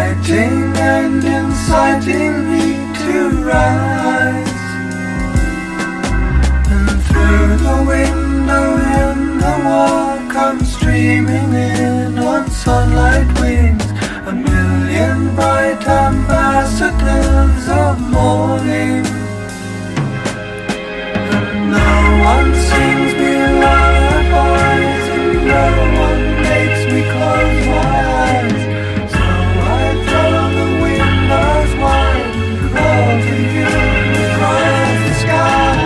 lighting and inciting me to rise. And through the window in the wall comes streaming in on sunlight wings a million bright ambassadors of morning. And no one sings me lullabies and no one makes me close my eyes. So I throw the windows wide all to you across the sky.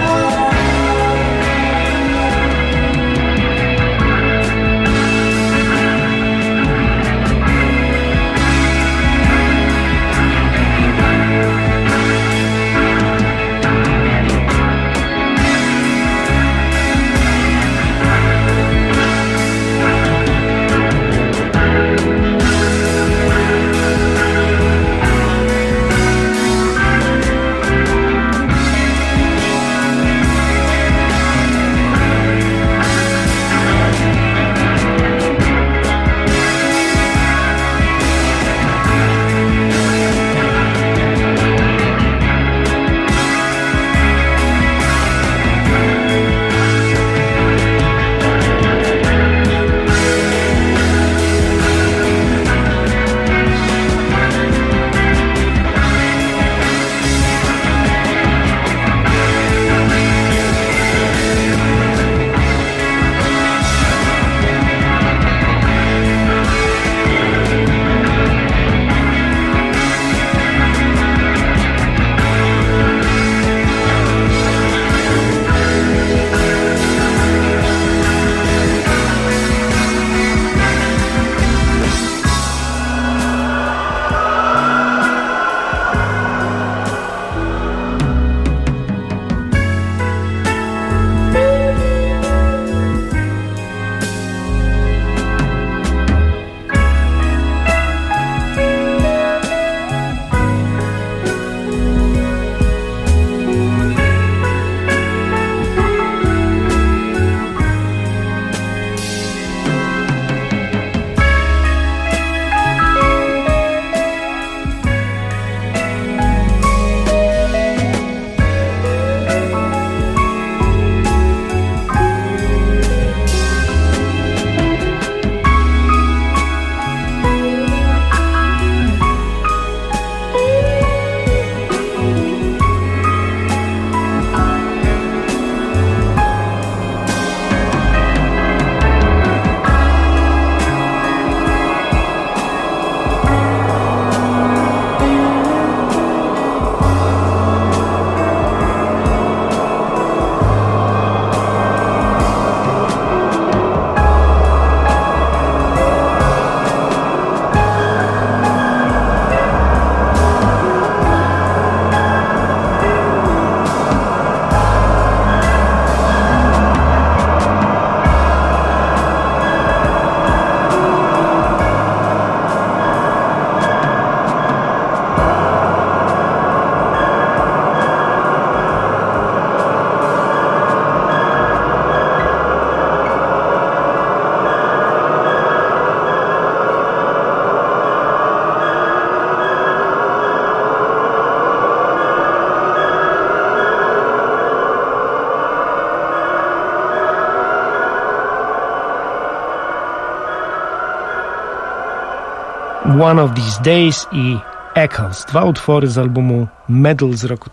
One of These Days i Echoes, dwa utwory z albumu Medal z roku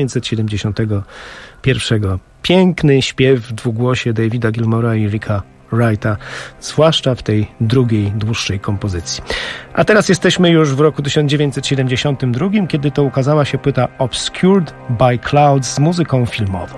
1971. Piękny śpiew w dwugłosie Davida Gilmoura i Ricka Wrighta, zwłaszcza w tej drugiej, dłuższej kompozycji. A teraz jesteśmy już w roku 1972, kiedy to ukazała się płyta Obscured by Clouds z muzyką filmową.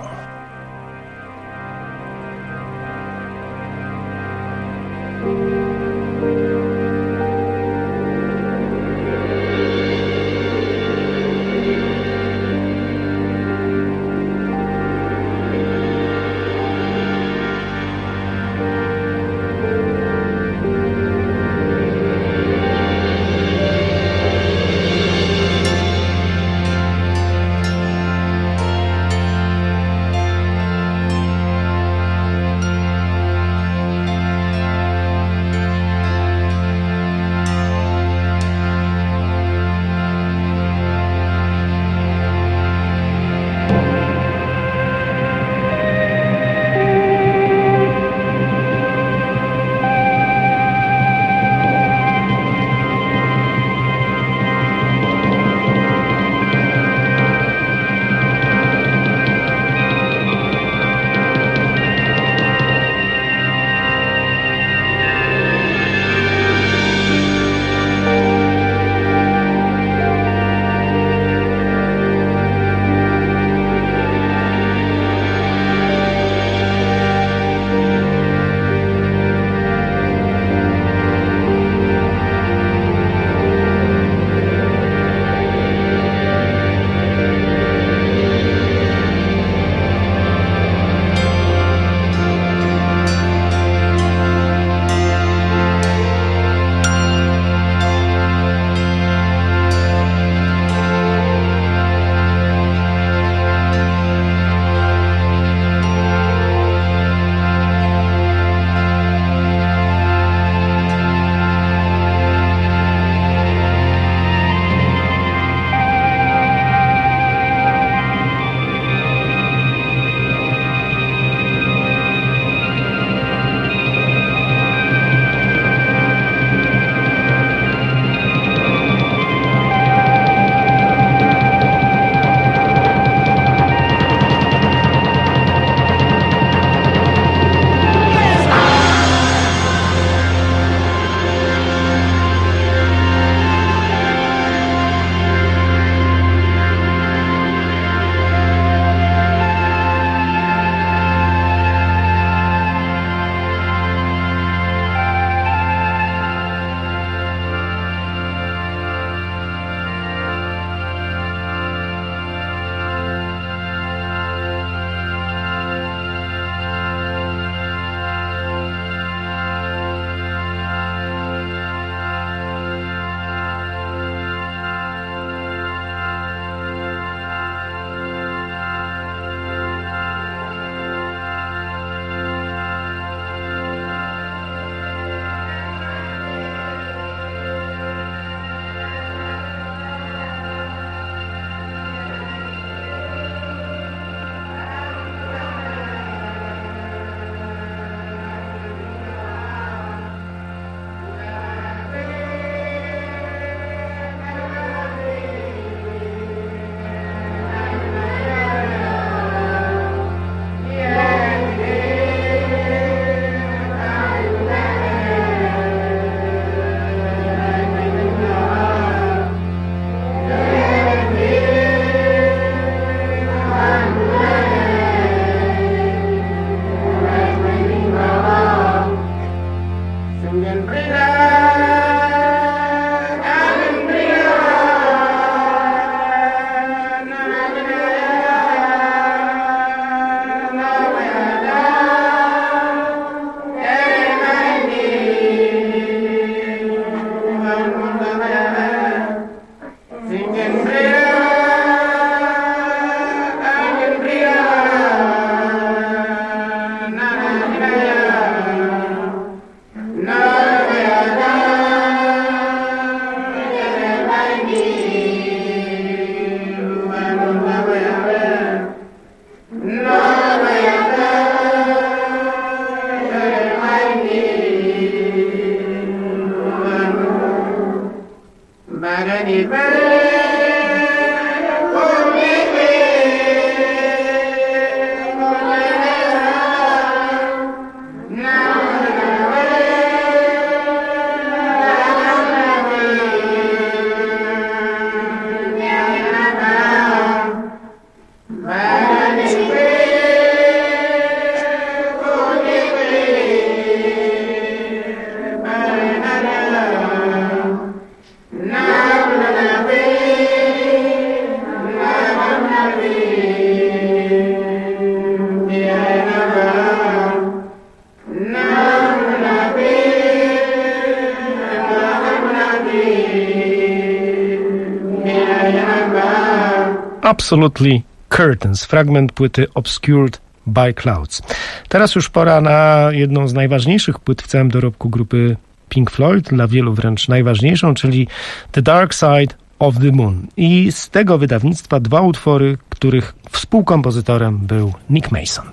Absolutely Curtains, fragment płyty Obscured by Clouds. Teraz już pora na jedną z najważniejszych płyt w całym dorobku grupy Pink Floyd, dla wielu wręcz najważniejszą, czyli The Dark Side of the Moon. I z tego wydawnictwa dwa utwory, których współkompozytorem był Nick Mason.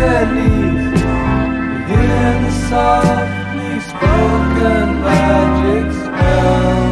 dead leaves. You hear the softly spoken magic spell.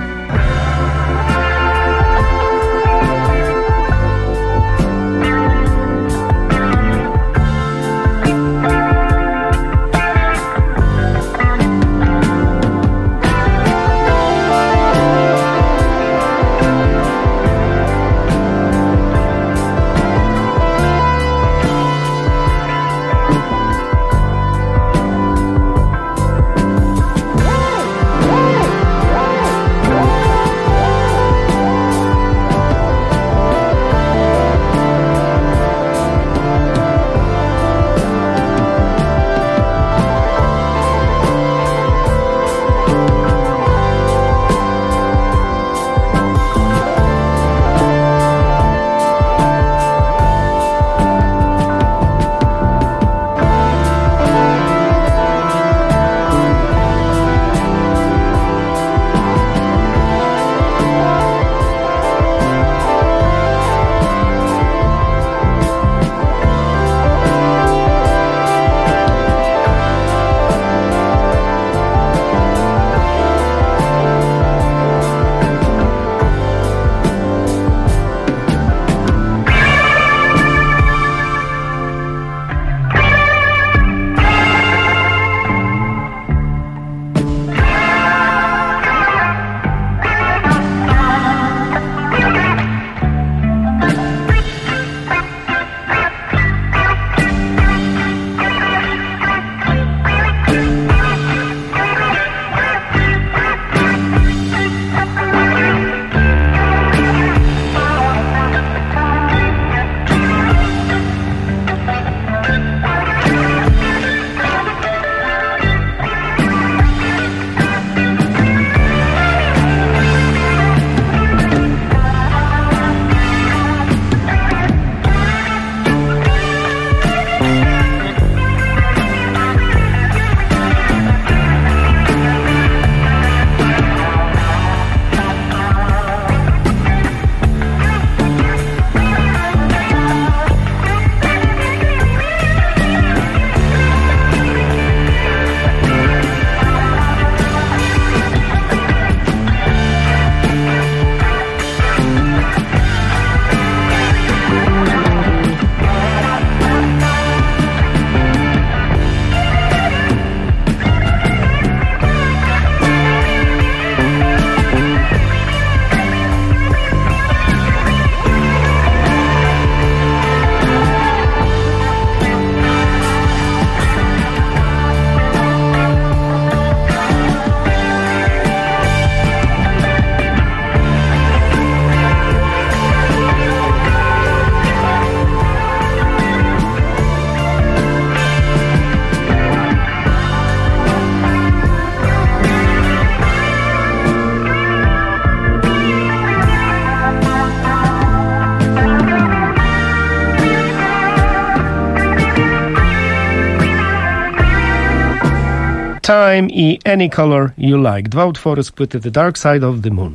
Time i Any Color You Like. Dwa utwory z płyty The Dark Side of the Moon.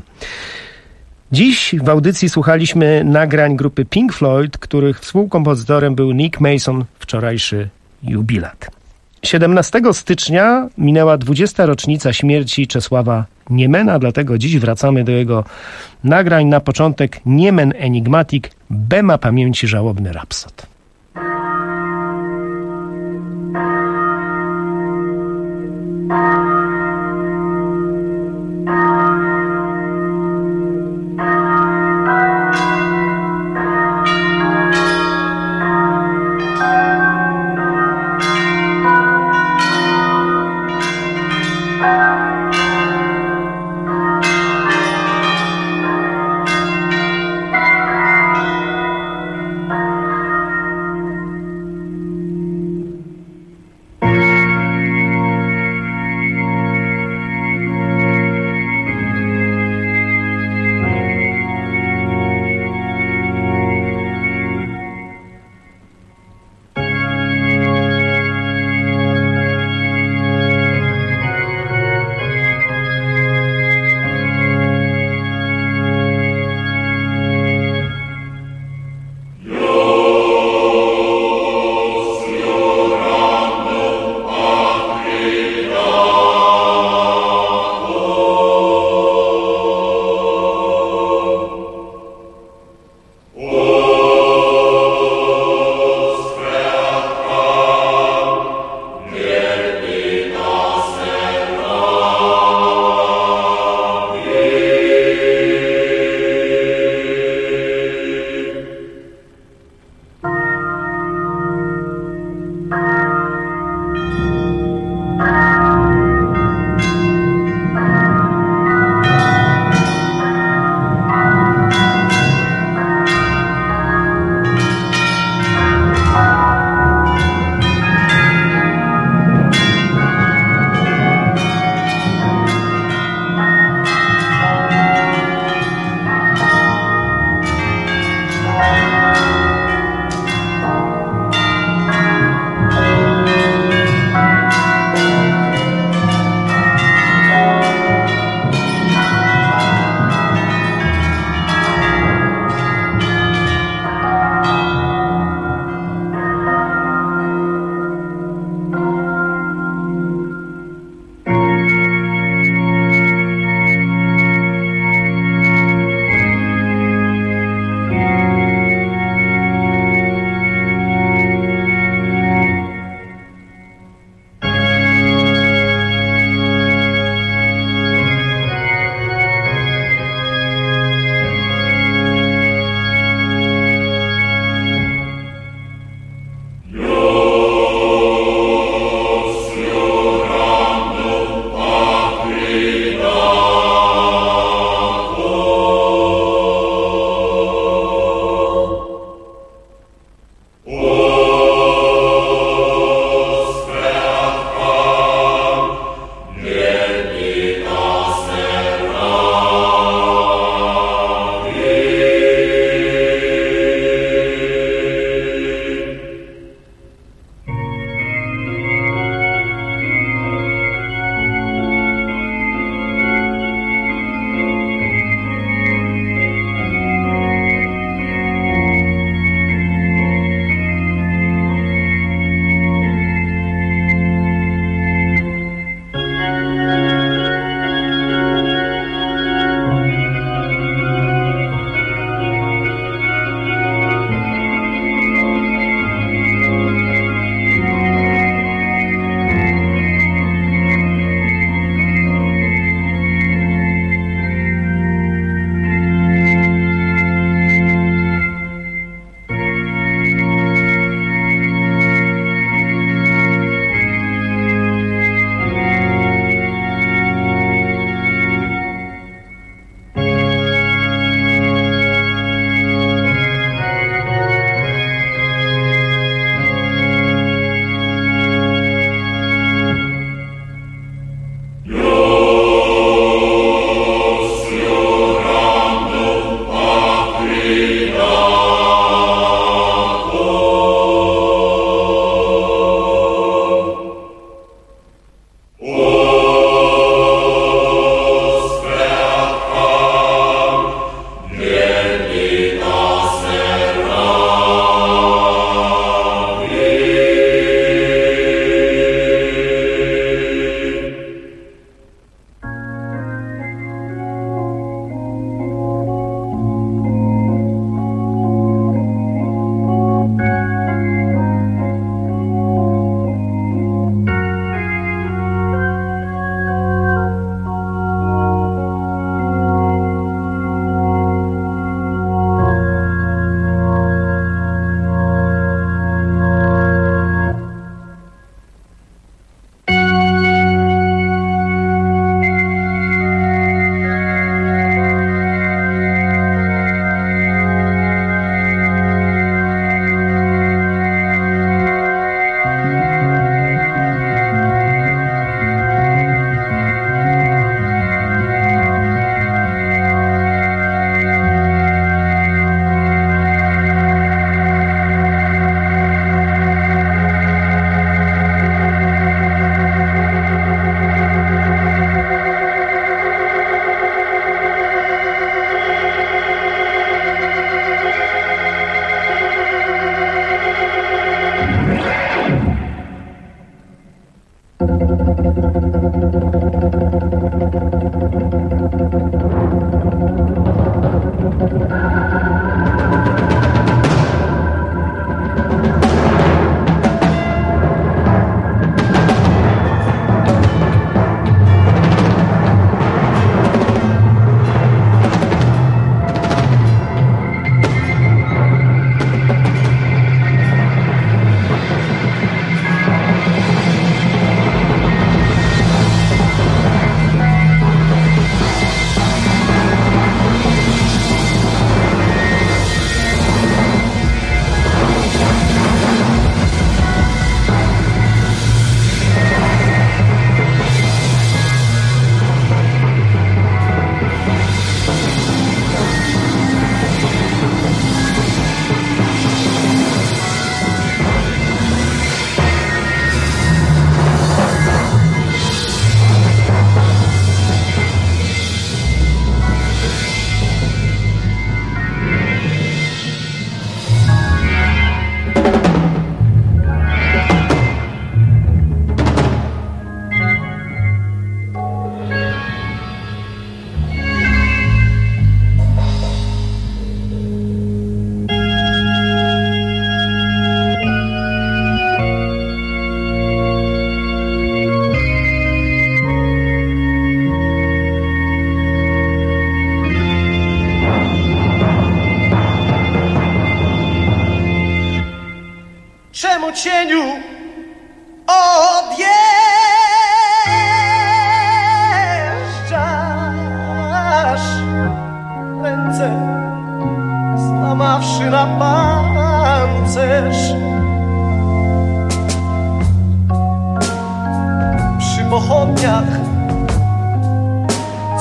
Dziś w audycji słuchaliśmy nagrań grupy Pink Floyd, których współkompozytorem był Nick Mason, wczorajszy jubilat. 17 stycznia minęła 20. rocznica śmierci Czesława Niemena, dlatego dziś wracamy do jego nagrań. Na początek Niemen Enigmatic, Bema pamięci żałobny rapsod.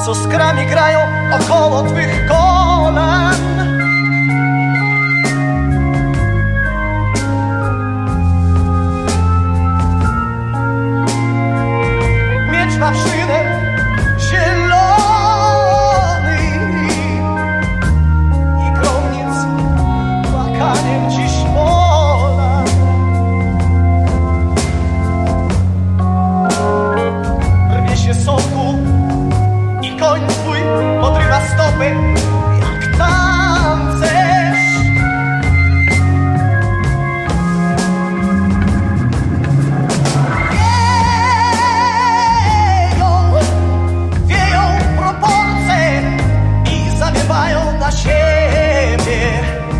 co skrami grają około twych kolan. Miecz mawrzynek zielony i gromnic płakaniem dziś pola. Rwie się soku i koń twój podrywa stopy jak tancerz. Wieją proporcje i zawiewają na siebie.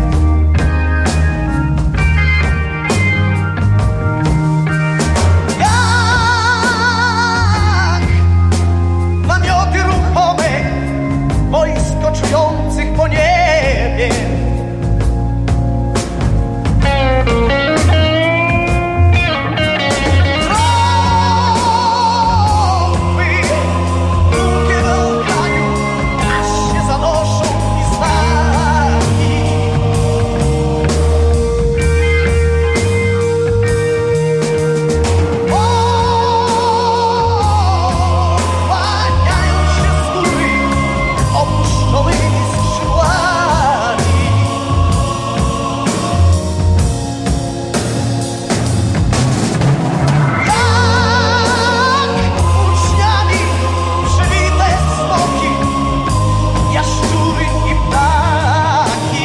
Jak namioty ruchome wojsko czujących po niebie. Trąby długie w łkaniu, aż się zanoszą i znaki. Kłaniają się z góry opuszczonymi skrzydłami. Jak uczniami przywite smoki, jaszczury i ptaki.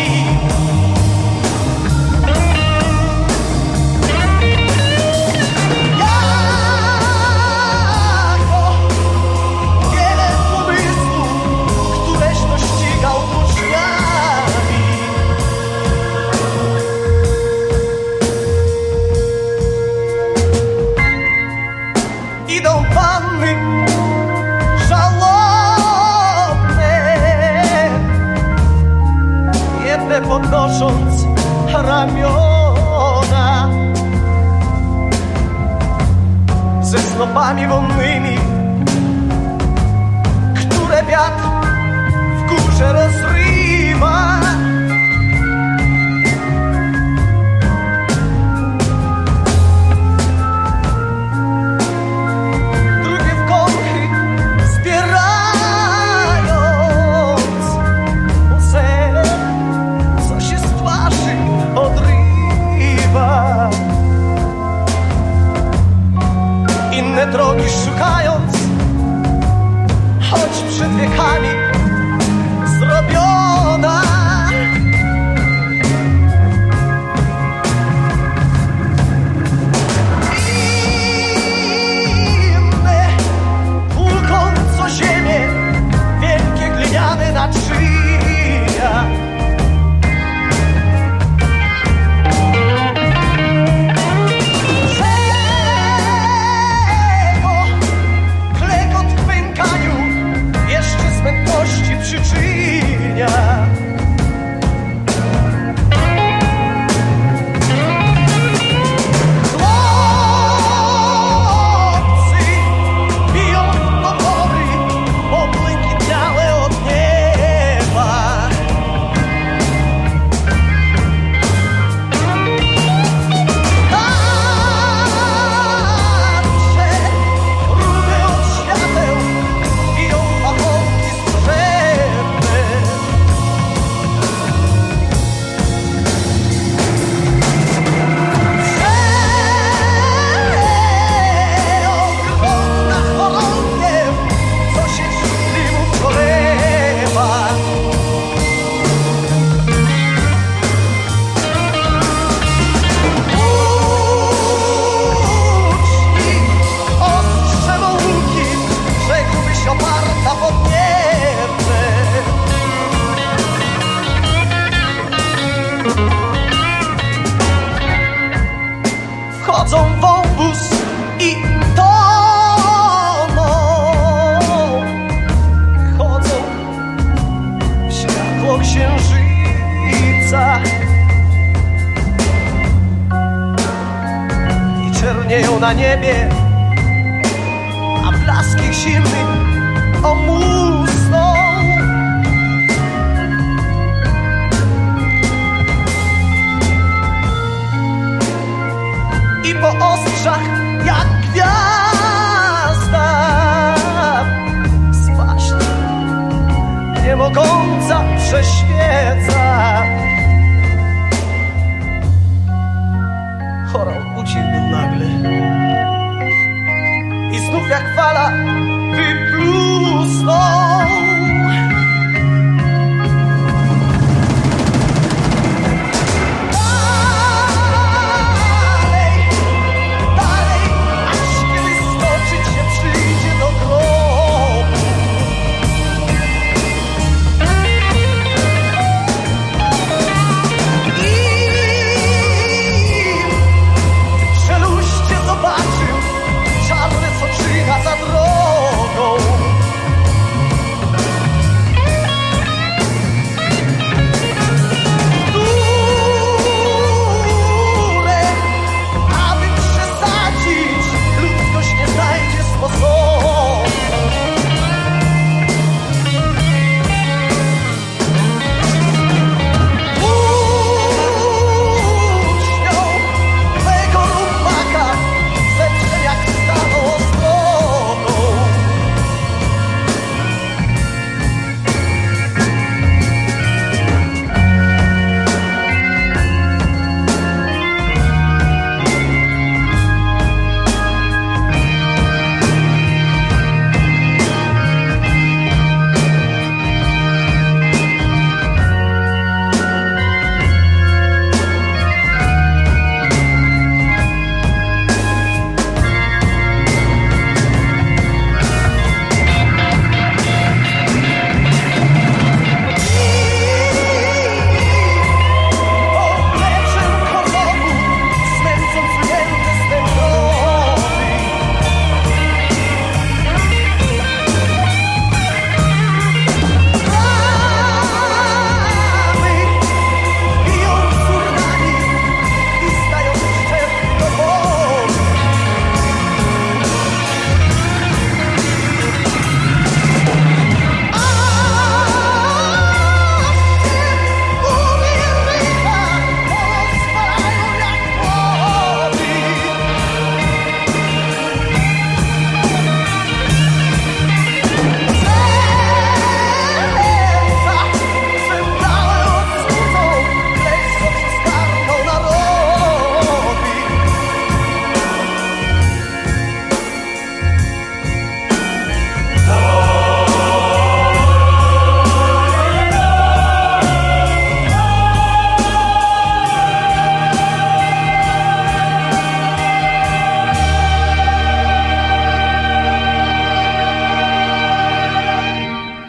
Jako wiele pomysłów, któreś to ścigał uczniami. Idą panny żałobne, jedne podnosząc ramiona, ze snopami wonnymi, które wiatr w górze rozrywa. Drugie w kąchy zbierając łzę, co się z twarzy odrywa. Inne drogi szukając, choć przed wiekami zrobiona. Inne tłukąc o ziemię wielkie gliniane naczynia. Czego klekot w pękaniu jeszcze smętności przyczynia. Chłopcy biją do pory, pobłękitniałe od nieba. Tarcze rude od świateł biją pachorki strzepne. Ogromna chorągiew, co się z dymu polewa. Uczni ostrzewą łuki, rzekłbyś oparta pod niebem. Wchodzą w wąwóz i toną. Chodzą w światło księżyca i czernieją na niebie, a blask ich zimny o mózg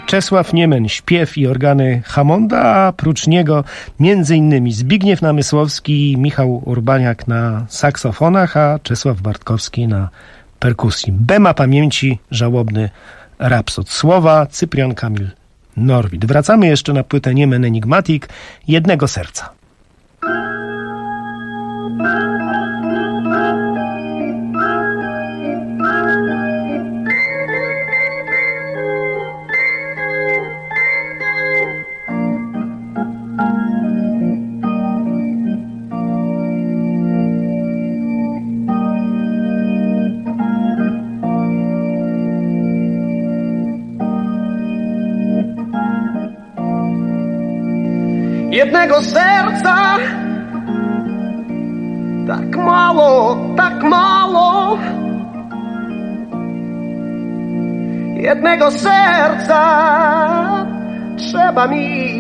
Czesław Niemeń, śpiew i organy Hammonda, a prócz niego m.in. Zbigniew Namysłowski i Michał Urbaniak na saksofonach, a Czesław Bartkowski na perkusji. Bema pamięci, żałobny rapsod. Słowa Cyprian Kamil Norwid. Wracamy jeszcze na płytę Niemen Enigmatic, Jednego serca. Jednego serca, tak mało, tak mało. Jednego serca trzeba mi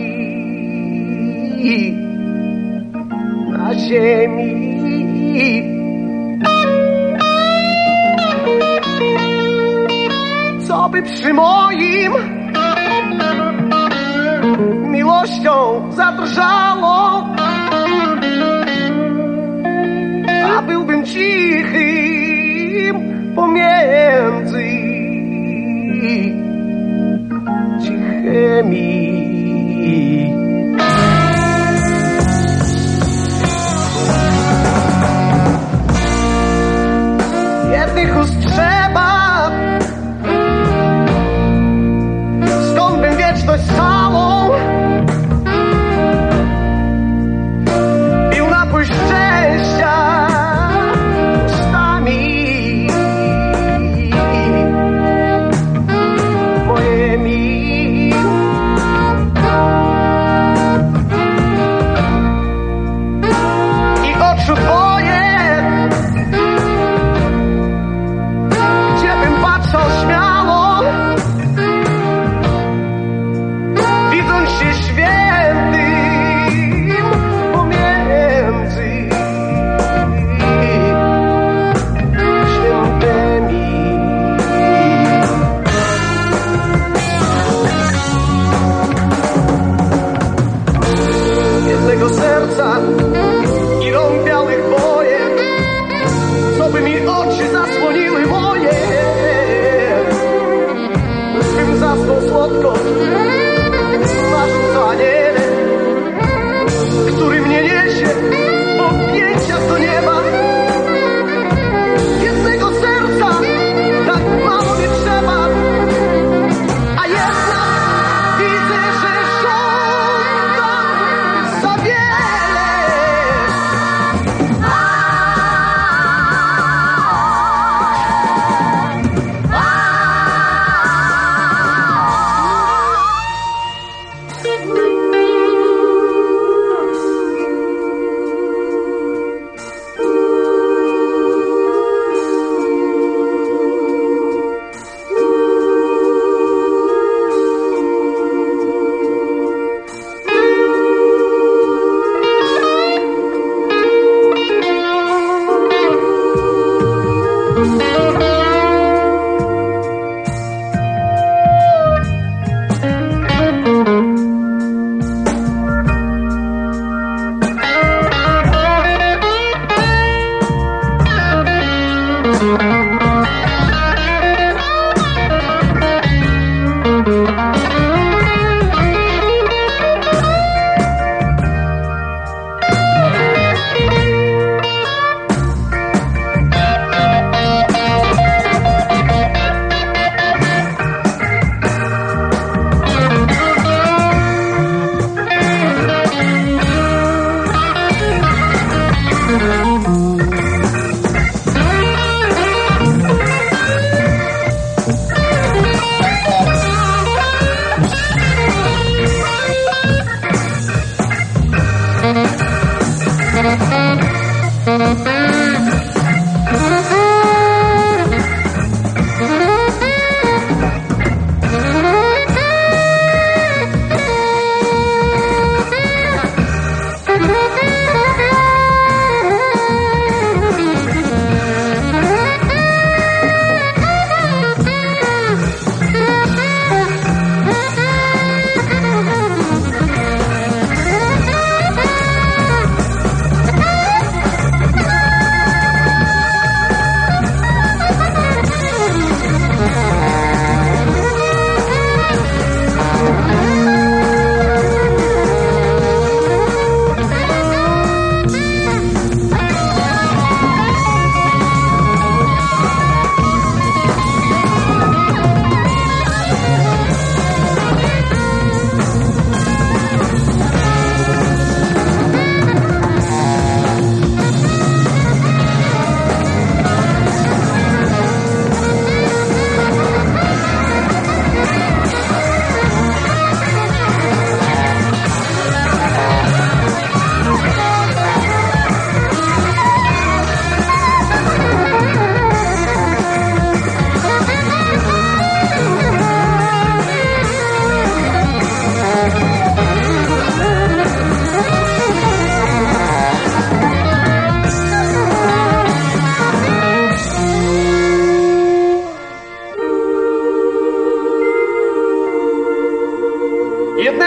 na ziemi. Co by przy moim miłością zadrżało, a byłbym cichym pomiędzy cichymi. Jednych ust trzeba, skąd bym wieczność całą i rąk białych bojem, co by mi oczy zasłoniły moje, bym zasnął słodko, marzył co aniele, który mnie niesie w objęciach do nieba. Jednego serca tak mało mi trzeba, a jednak widzę, że żądam za wiele.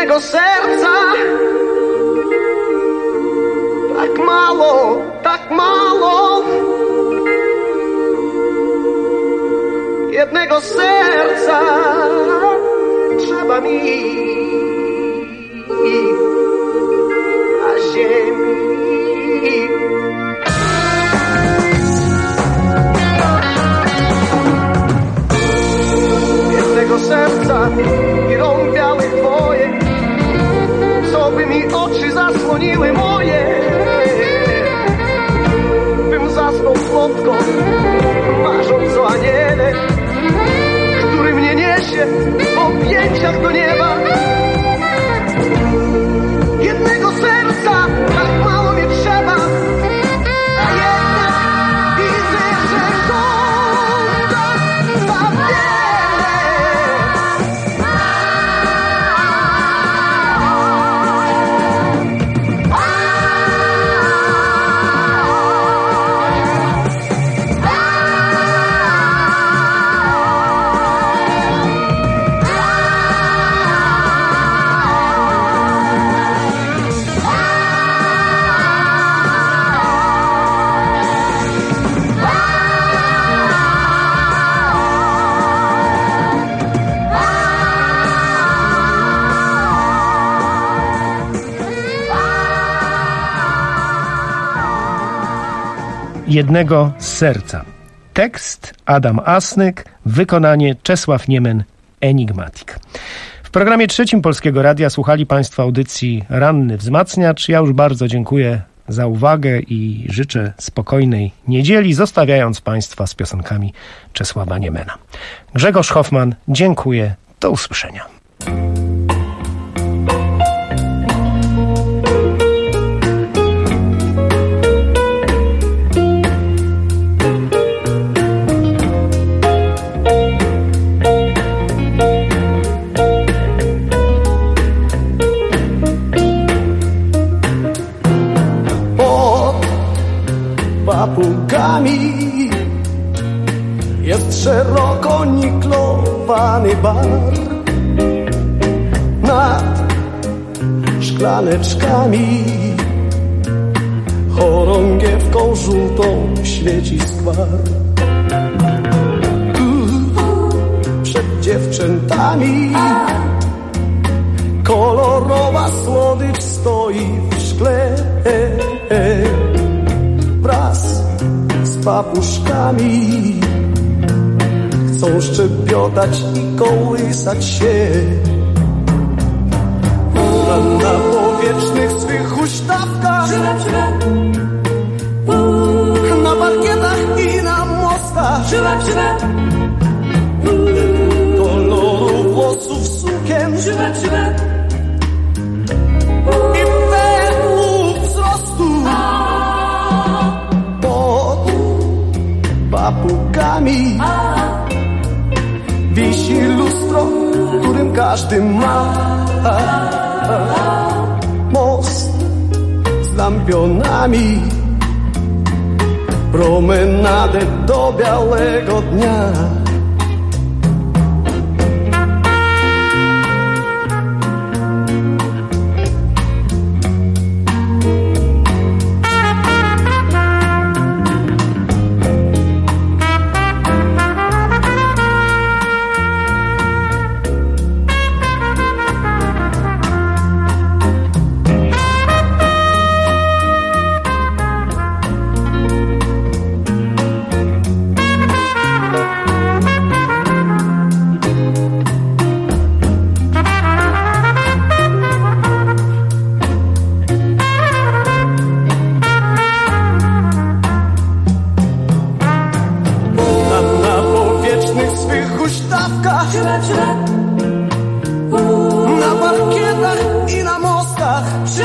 jednego serca. Tak mało. Jednego serca trzeba mi na ziemi. Jednego serca i rąk białych twoje, co by mi oczy zasłoniły moje, bym zasnął słodko, marząc o aniele, który mnie niesie w objęciach do nieba. Jednego serca tak mało mi trzeba, a jednak widzę, że żąda za wiele. Jednego serca. Tekst Adam Asnyk, wykonanie Czesław Niemen, Enigmatic. W programie trzecim Polskiego Radia słuchali Państwo audycji Ranny Wzmacniacz. Ja już bardzo dziękuję za uwagę i życzę spokojnej niedzieli, zostawiając Państwa z piosenkami Czesława Niemena. Grzegorz Hoffman, dziękuję. Do usłyszenia. Papugami jest szeroko niklowany bar. Nad szklaneczkami chorągiewką żółtą świeci skwar. Przed dziewczętami kolorowa słodycz stoi w szkle. Wraz z papuszkami chcą szczebiotać i kołysać się. Na powietrznych swych huśtawkach, na parkietach i na mostach, koloru włosów sukien i według wzrostu. Papugami wisi lustro, którym każdy ma most z lampionami, promenadę do białego dnia. Na parkietach i na mostach,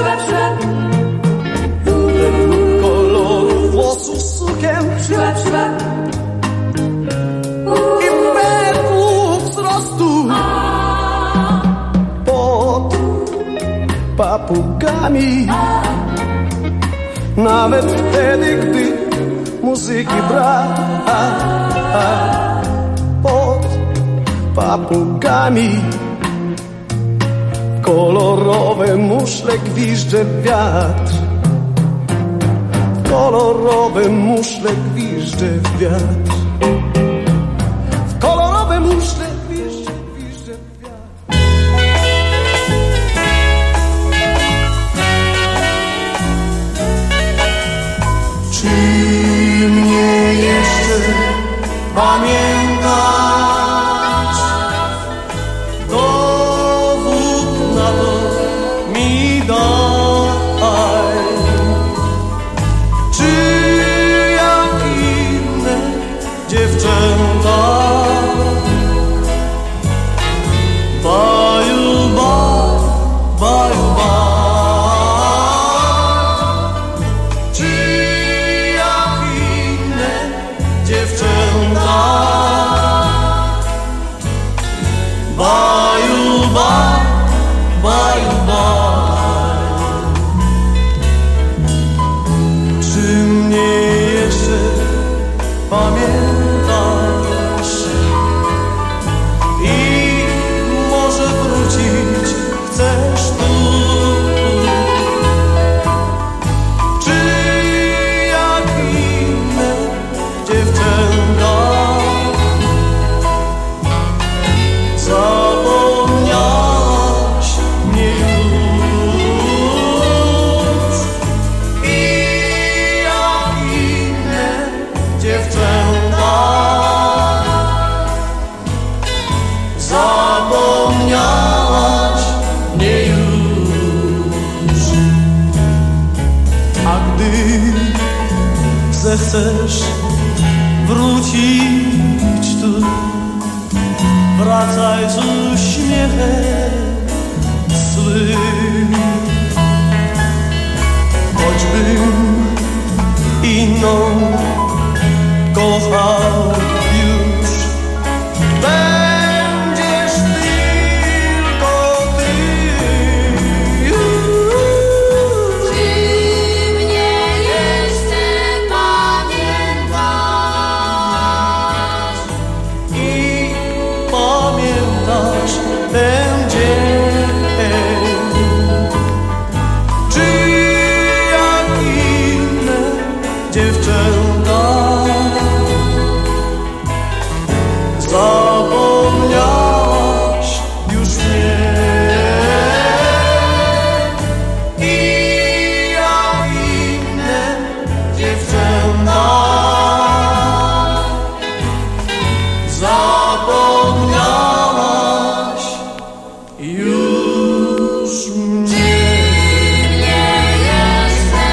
według koloru włosów sukien i według wzrostu. Pod papugami, nawet wtedy, gdy muzyki brak. Pod papugami kolorowe muszle gwizdże wiatr. Kolorowe muszle gwizdże wiatr. W kolorowe muszle gwizdże wiatr. Czy mnie jeszcze pamiętasz? Dowód na to mi daj. Czy jak inne dziewczęta baju, baju, czy jak inne dziewczęta baju, baju, czy mnie jeszcze pamiętasz i może wrócić chcesz tu? Czy jak inne dziewczęta zapomniałaś mnie już? I jak inne dziewczęta zapomniałaś mnie już. A gdy zechcesz wrócić tu, wracaj z uśmiechem swym. Choćbym inną kochał już, będziesz tylko ty. Czy mnie jeszcze pamiętasz? I pamiętasz ten dzień. Czy jak inne dziewczęta zapomniałaś już mnie? I jak inne dziewczęta zapomniałaś już mnie. Mnie jeszcze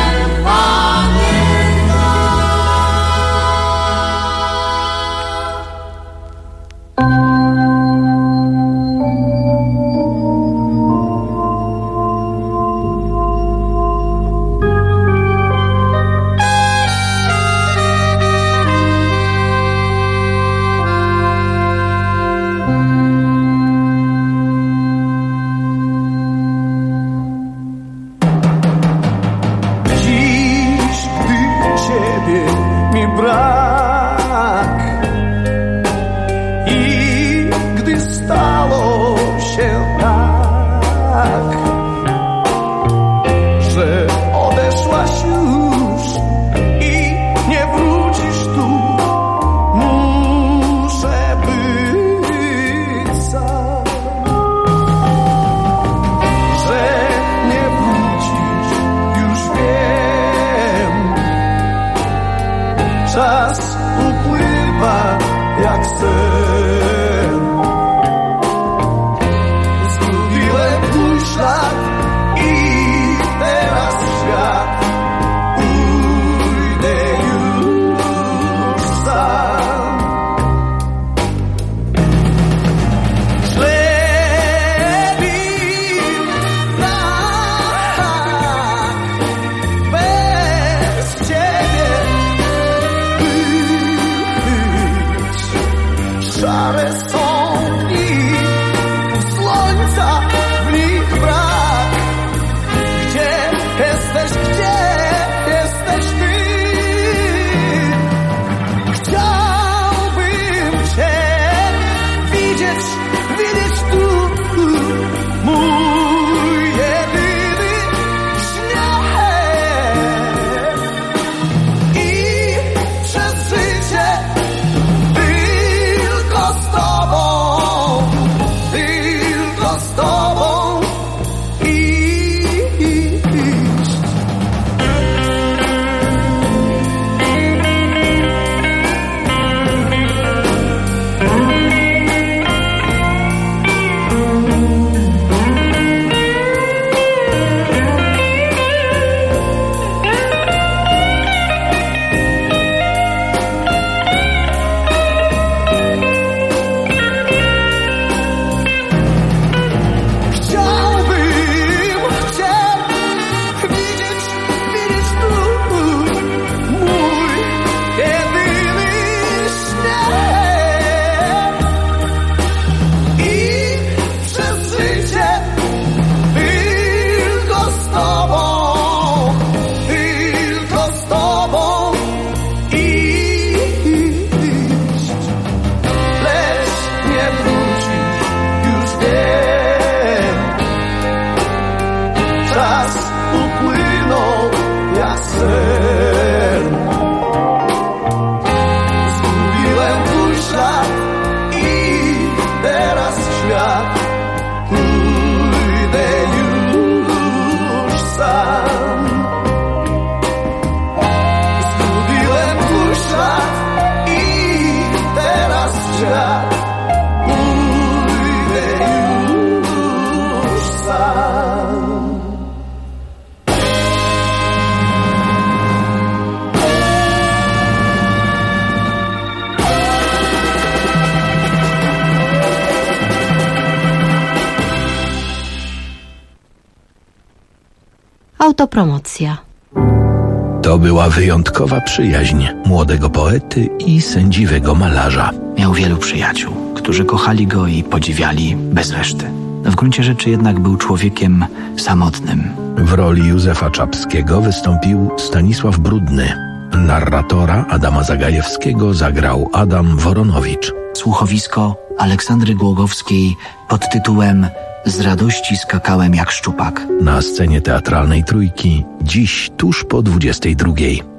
Dziś, gdy ciebie mi brak i gdy stało się tak, że odeszłaś już i nie wrócisz tu, muszę być sam. Że nie wrócisz, już wiem. Czas upływa jak sen. Zgubiłem twój ślad i teraz w świat pójdę już sam. Źle mi tak bez ciebie być. Szare są dni, słońca w nich brak. Gdzie jesteś ty? Chciałbym cię widzieć tu. Autopromocja. To była wyjątkowa przyjaźń młodego poety i sędziwego malarza. Miał wielu przyjaciół, którzy kochali go i podziwiali bez reszty. W gruncie rzeczy jednak był człowiekiem samotnym. W roli Józefa Czapskiego wystąpił Stanisław Brudny. Narratora Adama Zagajewskiego zagrał Adam Woronowicz. Słuchowisko Aleksandry Głogowskiej pod tytułem Z radości skakałem jak szczupak. Na scenie teatralnej Trójki dziś tuż po 22:00.